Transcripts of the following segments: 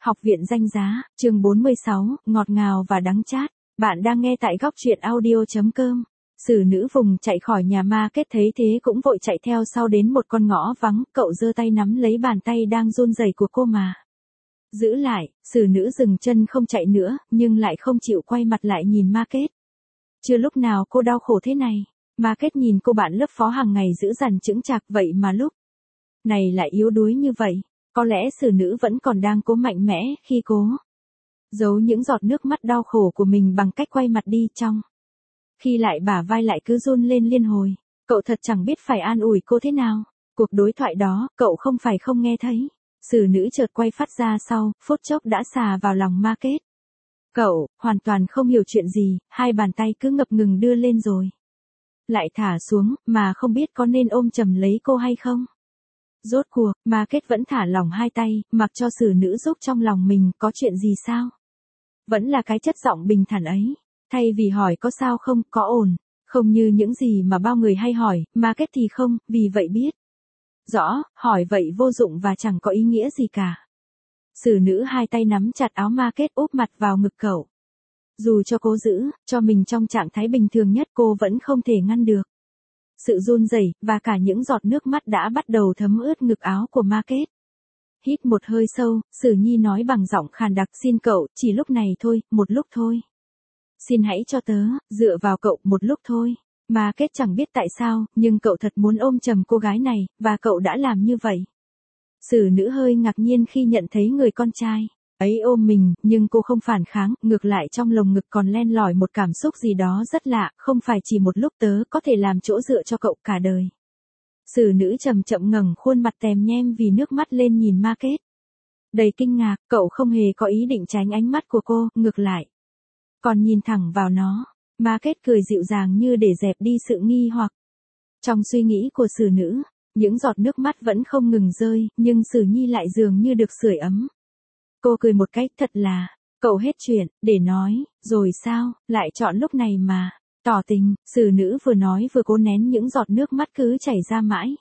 Học viện danh giá, chương 46, ngọt ngào và đắng chát. Bạn đang nghe tại góc truyện audio.com. Sử nữ vùng chạy khỏi nhà ma kết thấy thế cũng vội chạy theo sau đến một con ngõ vắng, cậu giơ tay nắm lấy bàn tay đang run rẩy của cô mà. Giữ lại, sử nữ dừng chân không chạy nữa, nhưng lại không chịu quay mặt lại nhìn ma kết. Chưa lúc nào cô đau khổ thế này, ma kết nhìn cô bạn lớp phó hàng ngày giữ dằn chững chạc vậy mà lúc này lại yếu đuối như vậy. Có lẽ sử nữ vẫn còn đang cố mạnh mẽ khi cố giấu những giọt nước mắt đau khổ của mình bằng cách quay mặt đi trong. Khi lại bả vai lại cứ run lên liên hồi, cậu thật chẳng biết phải an ủi cô thế nào. Cuộc đối thoại đó, cậu không phải không nghe thấy. Sử nữ chợt quay phát ra sau, phút chốc đã xà vào lòng ma kết. Cậu, hoàn toàn không hiểu chuyện gì, hai bàn tay cứ ngập ngừng đưa lên rồi lại thả xuống, mà không biết có nên ôm chầm lấy cô hay không. Rốt cuộc, ma kết vẫn thả lỏng hai tay, mặc cho sử nữ giúp trong lòng mình có chuyện gì sao. Vẫn là cái chất giọng bình thản ấy. Thay vì hỏi có sao không, có ổn, không như những gì mà bao người hay hỏi, ma kết thì không, vì vậy biết rõ, hỏi vậy vô dụng và chẳng có ý nghĩa gì cả. Sử nữ hai tay nắm chặt áo ma kết úp mặt vào ngực cậu. Dù cho cố giữ, cho mình trong trạng thái bình thường nhất cô vẫn không thể ngăn được sự run rẩy, và cả những giọt nước mắt đã bắt đầu thấm ướt ngực áo của ma kết. Hít một hơi sâu, Sử Nhi nói bằng giọng khàn đặc, xin cậu, chỉ lúc này thôi, một lúc thôi. Xin hãy cho tớ, dựa vào cậu, một lúc thôi. Ma kết chẳng biết tại sao, nhưng cậu thật muốn ôm chầm cô gái này, và cậu đã làm như vậy. Sử nữ hơi ngạc nhiên khi nhận thấy người con trai ấy ôm mình, nhưng cô không phản kháng, ngược lại trong lồng ngực còn len lỏi một cảm xúc gì đó rất lạ, không phải chỉ một lúc tớ có thể làm chỗ dựa cho cậu cả đời. Sử nữ chậm chậm ngẩng khuôn mặt tèm nhem vì nước mắt lên nhìn ma kết. Đầy kinh ngạc, cậu không hề có ý định tránh ánh mắt của cô, ngược lại còn nhìn thẳng vào nó. Ma kết cười dịu dàng như để dẹp đi sự nghi hoặc trong suy nghĩ của sử nữ. Những giọt nước mắt vẫn không ngừng rơi, nhưng Sử Nhi lại dường như được sưởi ấm. Cô cười một cách thật là, cậu hết chuyện để nói, rồi sao, lại chọn lúc này mà tỏ tình. Sử nữ vừa nói vừa cố nén những giọt nước mắt cứ chảy ra mãi.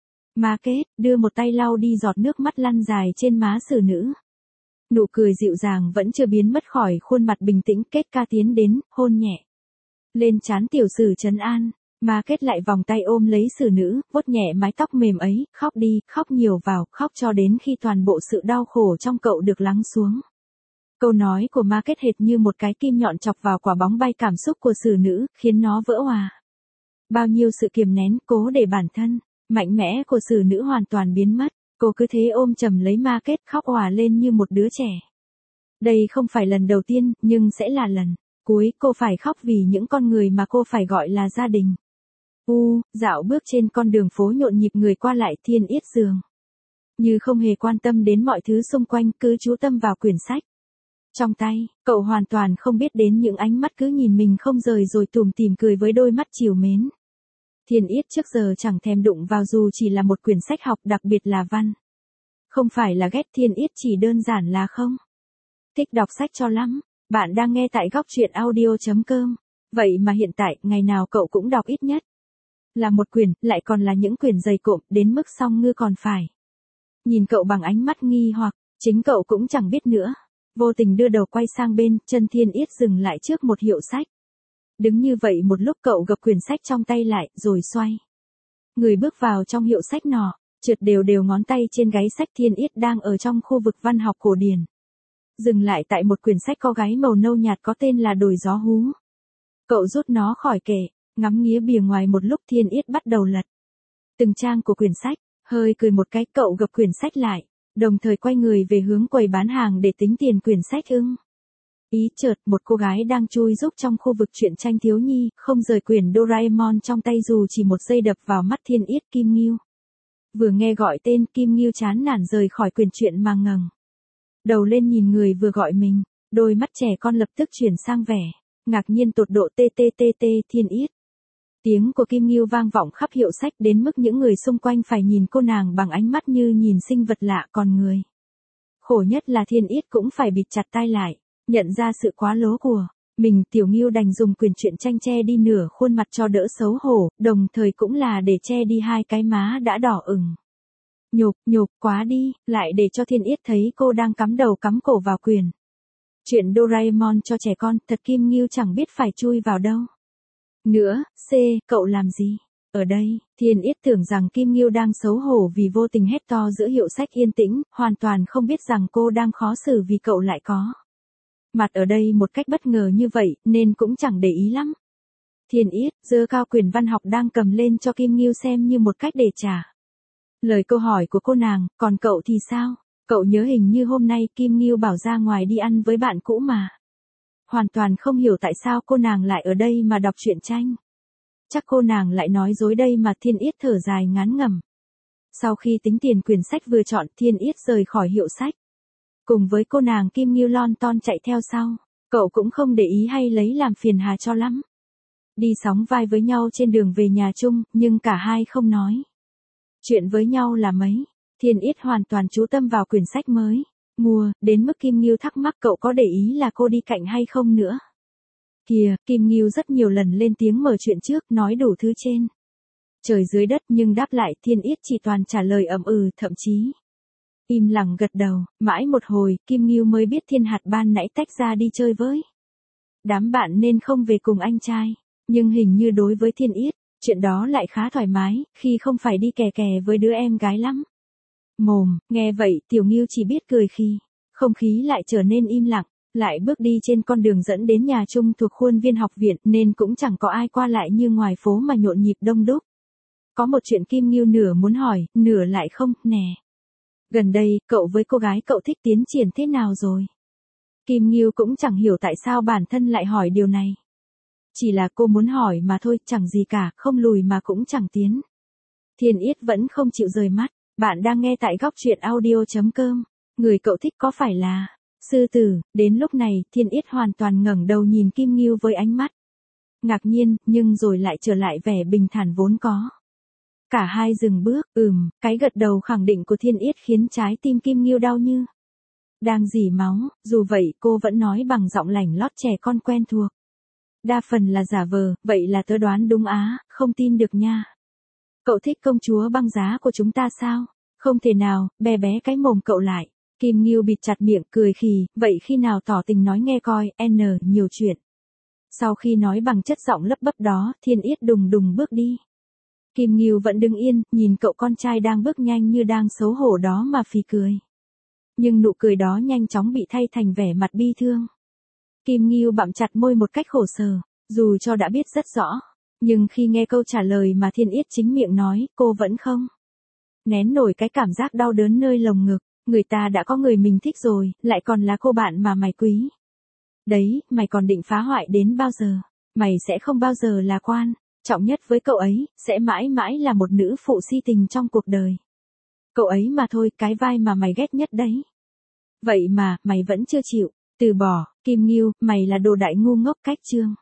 Ma kết đưa một tay lau đi giọt nước mắt lăn dài trên má sử nữ. Nụ cười dịu dàng vẫn chưa biến mất khỏi khuôn mặt bình tĩnh. Kết ca tiến đến, hôn nhẹ lên trán tiểu Sử trấn an. Ma kết lại vòng tay ôm lấy sử nữ, vuốt nhẹ mái tóc mềm ấy, khóc đi, khóc nhiều vào, khóc cho đến khi toàn bộ sự đau khổ trong cậu được lắng xuống. Câu nói của ma kết hệt như một cái kim nhọn chọc vào quả bóng bay cảm xúc của sử nữ, khiến nó vỡ òa. Bao nhiêu sự kiềm nén, cố để bản thân mạnh mẽ của sử nữ hoàn toàn biến mất. Cô cứ thế ôm chầm lấy ma kết, khóc òa lên như một đứa trẻ. Đây không phải lần đầu tiên, nhưng sẽ là lần cuối cô phải khóc vì những con người mà cô phải gọi là gia đình. Dạo bước trên con đường phố nhộn nhịp người qua lại, Thiên Yết dường như không hề quan tâm đến mọi thứ xung quanh, cứ chú tâm vào quyển sách trong tay. Cậu hoàn toàn không biết đến những ánh mắt cứ nhìn mình không rời rồi tủm tỉm cười với đôi mắt trìu mến. Thiên Yết trước giờ chẳng thèm đụng vào dù chỉ là một quyển sách học, đặc biệt là văn. Không phải là ghét Thiên Yết, chỉ đơn giản là không thích đọc sách cho lắm. Bạn đang nghe tại góc truyện audio.com. Vậy mà hiện tại, ngày nào cậu cũng đọc ít nhất là một quyển, lại còn là những quyển dày cộm, đến mức Song Ngư còn phải nhìn cậu bằng ánh mắt nghi hoặc. Chính cậu cũng chẳng biết nữa. Vô tình đưa đầu quay sang bên, chân Thiên Yết dừng lại trước một hiệu sách. Đứng như vậy một lúc, cậu gập quyển sách trong tay lại, rồi xoay người bước vào trong hiệu sách nọ, trượt đều đều ngón tay trên gáy sách. Thiên Yết đang ở trong khu vực văn học cổ điển, dừng lại tại một quyển sách có gáy màu nâu nhạt có tên là Đồi Gió Hú. Cậu rút nó khỏi kệ, ngắm nghía bìa ngoài một lúc. Thiên Yết bắt đầu lật từng trang của quyển sách, hơi cười một cái, cậu gập quyển sách lại, đồng thời quay người về hướng quầy bán hàng để tính tiền quyển sách. Ý chợt, một cô gái đang chui rúc trong khu vực truyện tranh thiếu nhi, không rời quyển Doraemon trong tay dù chỉ một giây, đập vào mắt Thiên Yết. Kim Ngưu. Vừa nghe gọi tên, Kim Ngưu chán nản rời khỏi quyển truyện mà ngẩng đầu lên nhìn người vừa gọi mình, đôi mắt trẻ con lập tức chuyển sang vẻ ngạc nhiên tột độ. Thiên Yết. Tiếng của Kim Ngưu vang vọng khắp hiệu sách đến mức những người xung quanh phải nhìn cô nàng bằng ánh mắt như nhìn sinh vật lạ. Còn người khổ nhất là Thiên Yết cũng phải bịt chặt tai lại, nhận ra sự quá lố của mình. Tiểu Ngưu đành dùng quyển truyện tranh che đi nửa khuôn mặt cho đỡ xấu hổ, đồng thời cũng là để che đi hai cái má đã đỏ ửng Nhục quá đi, lại để cho Thiên Yết thấy cô đang cắm đầu cắm cổ vào quyền. Chuyện Doraemon cho trẻ con, thật Kim Ngưu chẳng biết phải chui vào đâu. Nữa, cậu làm gì? Ở đây, Thiên Yết tưởng rằng Kim Ngưu đang xấu hổ vì vô tình hét to giữa hiệu sách yên tĩnh, hoàn toàn không biết rằng cô đang khó xử vì cậu lại có mặt ở đây một cách bất ngờ như vậy, nên cũng chẳng để ý lắm. Thiên Yết giơ cao quyển văn học đang cầm lên cho Kim Ngưu xem như một cách để trả lời câu hỏi của cô nàng, còn cậu thì sao? Cậu nhớ hình như hôm nay Kim Ngưu bảo ra ngoài đi ăn với bạn cũ mà. Hoàn toàn không hiểu tại sao cô nàng lại ở đây mà đọc truyện tranh. Chắc cô nàng lại nói dối đây mà. Thiên Yết thở dài ngán ngẩm. Sau khi tính tiền quyển sách vừa chọn, Thiên Yết rời khỏi hiệu sách. Cùng với cô nàng Kim Ngưu lon ton chạy theo sau. Cậu cũng không để ý hay lấy làm phiền hà cho lắm. Đi sóng vai với nhau trên đường về nhà chung, nhưng cả hai không nói chuyện với nhau là mấy. Thiên Yết hoàn toàn chú tâm vào quyển sách mới mua, đến mức Kim Ngưu thắc mắc cậu có để ý là cô đi cạnh hay không nữa. Kìa, Kim Ngưu rất nhiều lần lên tiếng mở chuyện trước, nói đủ thứ trên trời dưới đất, nhưng đáp lại Thiên Yết chỉ toàn trả lời ậm ừ, thậm chí im lặng gật đầu. Mãi một hồi, Kim Ngưu mới biết Thiên Hạt ban nãy tách ra đi chơi với đám bạn nên không về cùng anh trai. Nhưng hình như đối với Thiên Yết, chuyện đó lại khá thoải mái, khi không phải đi kè kè với đứa em gái lắm. Mồm, nghe vậy Tiểu Ngưu chỉ biết cười khi không khí lại trở nên im lặng. Lại bước đi trên con đường dẫn đến nhà chung thuộc khuôn viên học viện, nên cũng chẳng có ai qua lại như ngoài phố mà nhộn nhịp đông đúc. Có một chuyện Kim Ngưu nửa muốn hỏi, nửa lại không, nè. Gần đây, cậu với cô gái cậu thích tiến triển thế nào rồi? Kim Ngưu cũng chẳng hiểu tại sao bản thân lại hỏi điều này. Chỉ là cô muốn hỏi mà thôi, chẳng gì cả, không lùi mà cũng chẳng tiến. Thiên Yết vẫn không chịu rời mắt. Bạn đang nghe tại góc truyện audio.com. Người cậu thích có phải là sư tử? Đến lúc này, Thiên Yết hoàn toàn ngẩng đầu nhìn Kim Ngưu với ánh mắt ngạc nhiên, nhưng rồi lại trở lại vẻ bình thản vốn có. Cả hai dừng bước, cái gật đầu khẳng định của Thiên Yết khiến trái tim Kim Ngưu đau như đang rỉ máu. Dù vậy, cô vẫn nói bằng giọng lảnh lót trẻ con quen thuộc. Đa phần là giả vờ, vậy là tớ đoán đúng á, không tin được nha. Cậu thích công chúa băng giá của chúng ta sao? Không thể nào, bé cái mồm cậu lại. Kim Ngưu bịt chặt miệng, cười khì, vậy khi nào tỏ tình nói nghe coi, nhiều chuyện. Sau khi nói bằng chất giọng lấp bấp đó, Thiên Yết đùng bước đi. Kim Ngưu vẫn đứng yên, nhìn cậu con trai đang bước nhanh như đang xấu hổ đó mà phì cười. Nhưng nụ cười đó nhanh chóng bị thay thành vẻ mặt bi thương. Kim Ngưu bặm chặt môi một cách khổ sở, dù cho đã biết rất rõ. Nhưng khi nghe câu trả lời mà Thiên Yết chính miệng nói, cô vẫn không nén nổi cái cảm giác đau đớn nơi lồng ngực. Người ta đã có người mình thích rồi, lại còn là cô bạn mà mày quý. Đấy, mày còn định phá hoại đến bao giờ? Mày sẽ không bao giờ là quan trọng nhất với cậu ấy, sẽ mãi mãi là một nữ phụ si tình trong cuộc đời cậu ấy mà thôi, cái vai mà mày ghét nhất đấy. Vậy mà, mày vẫn chưa chịu từ bỏ. Kim Ngưu, mày là đồ đại ngu ngốc cách chương.